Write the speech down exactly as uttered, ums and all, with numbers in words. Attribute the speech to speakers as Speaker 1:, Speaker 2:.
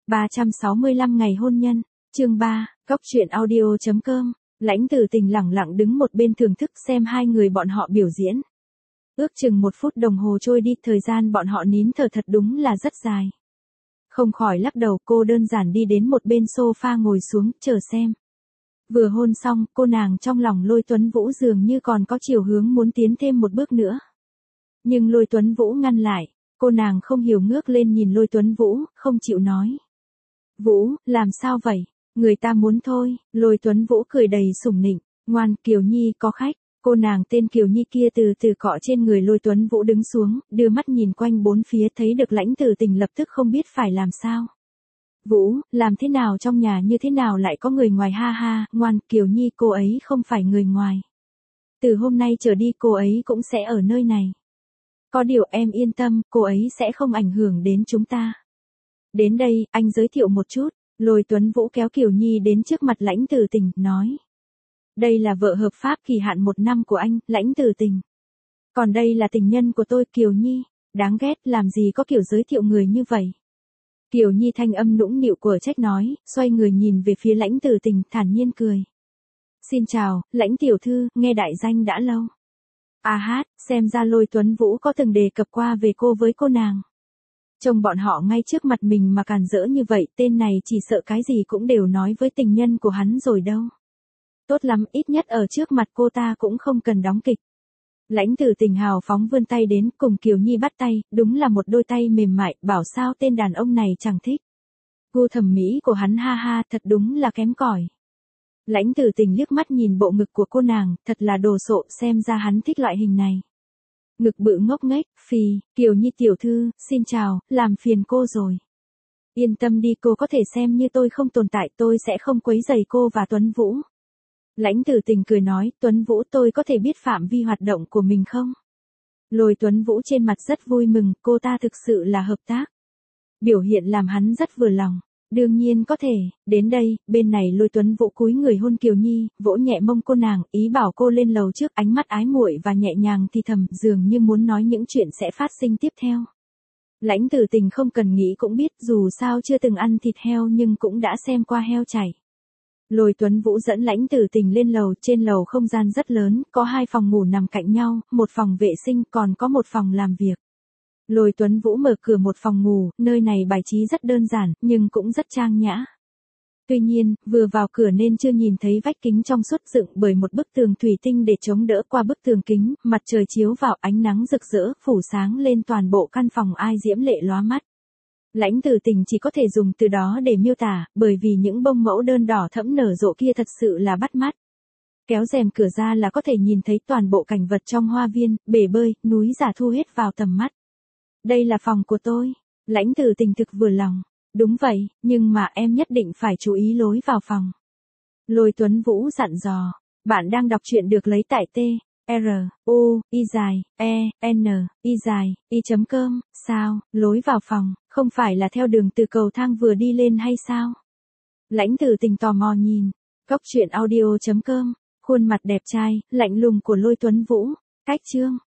Speaker 1: ba trăm sáu mươi lăm ngày hôn nhân, chương ba, Cốc truyện audio chấm com. Lãnh Tử Tình lẳng lặng đứng một bên thưởng thức xem hai người bọn họ biểu diễn. Ước chừng một phút đồng hồ trôi đi, thời gian bọn họ nín thở thật đúng là rất dài. Không khỏi lắc đầu, cô đơn giản đi đến một bên sofa ngồi xuống, chờ xem. Vừa hôn xong, cô nàng trong lòng Lôi Tuấn Vũ dường như còn có chiều hướng muốn tiến thêm một bước nữa. Nhưng Lôi Tuấn Vũ ngăn lại, cô nàng không hiểu ngước lên nhìn Lôi Tuấn Vũ, không chịu nói. Vũ, làm sao vậy? Người ta muốn thôi. Lôi Tuấn Vũ cười đầy sủng nịnh, ngoan, Kiều Nhi có khách. Cô nàng tên Kiều Nhi kia từ từ cọ trên người Lôi Tuấn Vũ đứng xuống, đưa mắt nhìn quanh bốn phía, thấy được Lãnh Tử Tình lập tức không biết phải làm sao. Vũ, làm thế nào trong nhà như thế nào lại có người ngoài, ha ha, ngoan, Kiều Nhi cô ấy không phải người ngoài. Từ hôm nay trở đi cô ấy cũng sẽ ở nơi này. Có điều em yên tâm, cô ấy sẽ không ảnh hưởng đến chúng ta. Đến đây, anh giới thiệu một chút. Lôi Tuấn Vũ kéo Kiều Nhi đến trước mặt Lãnh Tử Tình, nói. Đây là vợ hợp pháp kỳ hạn một năm của anh, Lãnh Tử Tình. Còn đây là tình nhân của tôi, Kiều Nhi. Đáng ghét, làm gì có kiểu giới thiệu người như vậy. Kiều Nhi thanh âm nũng nịu của trách nói, xoay người nhìn về phía Lãnh Tử Tình, thản nhiên cười. Xin chào, Lãnh tiểu thư, nghe đại danh đã lâu. À hát, xem ra Lôi Tuấn Vũ có từng đề cập qua về cô với cô nàng. Trông bọn họ ngay trước mặt mình mà càn rỡ như vậy, tên này chỉ sợ cái gì cũng đều nói với tình nhân của hắn rồi đâu. Tốt lắm, ít nhất ở trước mặt cô ta cũng không cần đóng kịch. Lãnh Tử Tình hào phóng vươn tay đến, cùng Kiều Nhi bắt tay, đúng là một đôi tay mềm mại, bảo sao tên đàn ông này chẳng thích. Gu thẩm mỹ của hắn, ha ha, thật đúng là kém cỏi. Lãnh Tử Tình liếc mắt nhìn bộ ngực của cô nàng, thật là đồ sộ, xem ra hắn thích loại hình này. Ngực bự ngốc nghếch, phì, Kiều Nhi tiểu thư, xin chào, làm phiền cô rồi. Yên tâm đi, cô có thể xem như tôi không tồn tại, tôi sẽ không quấy rầy cô và Tuấn Vũ. Lãnh Tử Tình cười nói, Tuấn Vũ, tôi có thể biết phạm vi hoạt động của mình không? Lôi Tuấn Vũ trên mặt rất vui mừng, cô ta thực sự là hợp tác. Biểu hiện làm hắn rất vừa lòng. Đương nhiên có thể, đến đây, bên này Lôi Tuấn Vũ cúi người hôn Kiều Nhi, vỗ nhẹ mông cô nàng, ý bảo cô lên lầu trước, ánh mắt ái muội và nhẹ nhàng thì thầm, dường như muốn nói những chuyện sẽ phát sinh tiếp theo. Lãnh Tử Tình không cần nghĩ cũng biết, dù sao chưa từng ăn thịt heo nhưng cũng đã xem qua heo chảy. Lôi Tuấn Vũ dẫn Lãnh Tử Tình lên lầu, trên lầu không gian rất lớn, có hai phòng ngủ nằm cạnh nhau, một phòng vệ sinh, còn có một phòng làm việc. Lôi Tuấn Vũ mở cửa một phòng ngủ, nơi này bài trí rất đơn giản, nhưng cũng rất trang nhã. Tuy nhiên, vừa vào cửa nên chưa nhìn thấy vách kính trong suốt dựng bởi một bức tường thủy tinh để chống đỡ, qua bức tường kính, mặt trời chiếu vào, ánh nắng rực rỡ, phủ sáng lên toàn bộ căn phòng, ai diễm lệ lóa mắt. Lãnh Tử Tình chỉ có thể dùng từ đó để miêu tả, bởi vì những bông mẫu đơn đỏ thẫm nở rộ kia thật sự là bắt mắt. Kéo rèm cửa ra là có thể nhìn thấy toàn bộ cảnh vật trong hoa viên, bể bơi, núi giả thu hết vào tầm mắt. Đây là phòng của tôi. Lãnh Tử Tình thực vừa lòng. Đúng vậy, nhưng mà em nhất định phải chú ý lối vào phòng. Lôi Tuấn Vũ dặn dò. Bạn đang đọc truyện được lấy tại T, R, U, I dài, E, N, I dài, I chấm com, sao, lối vào phòng, không phải là theo đường từ cầu thang vừa đi lên hay sao? Lãnh Tử Tình tò mò nhìn. Cốc truyện audio chấm com, khuôn mặt đẹp trai, lạnh lùng của Lôi Tuấn Vũ. Cách chương.